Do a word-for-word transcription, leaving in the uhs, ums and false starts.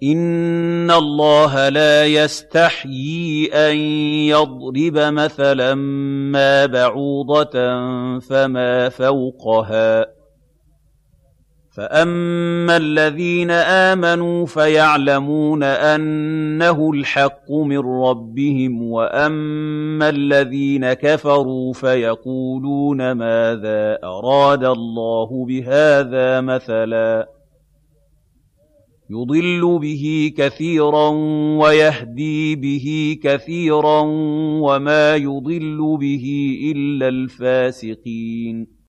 إِنَّ اللَّهَ لَا يَسْتَحْيِي أَن يَضْرِبَ مَثَلًا مَّا بَعُوضَةً فَمَا فَوْقَهَا ۚ فَأَمَّا الَّذِينَ آمَنُوا فَيَعْلَمُونَ أَنَّهُ الْحَقُّ مِن رَّبِّهِمْ ۖ وَأَمَّا الَّذِينَ كَفَرُوا فَيَقُولُونَ مَاذَا أَرَادَ اللَّهُ بِهَٰذَا مَثَلًا ۚ يُضِلُّ بِهِ كَثِيرًا وَيَهْدِي بِهِ كَثِيرًا ۚ وَمَا يُضِلُّ بِهِ إِلَّا الْفَاسِقِينَ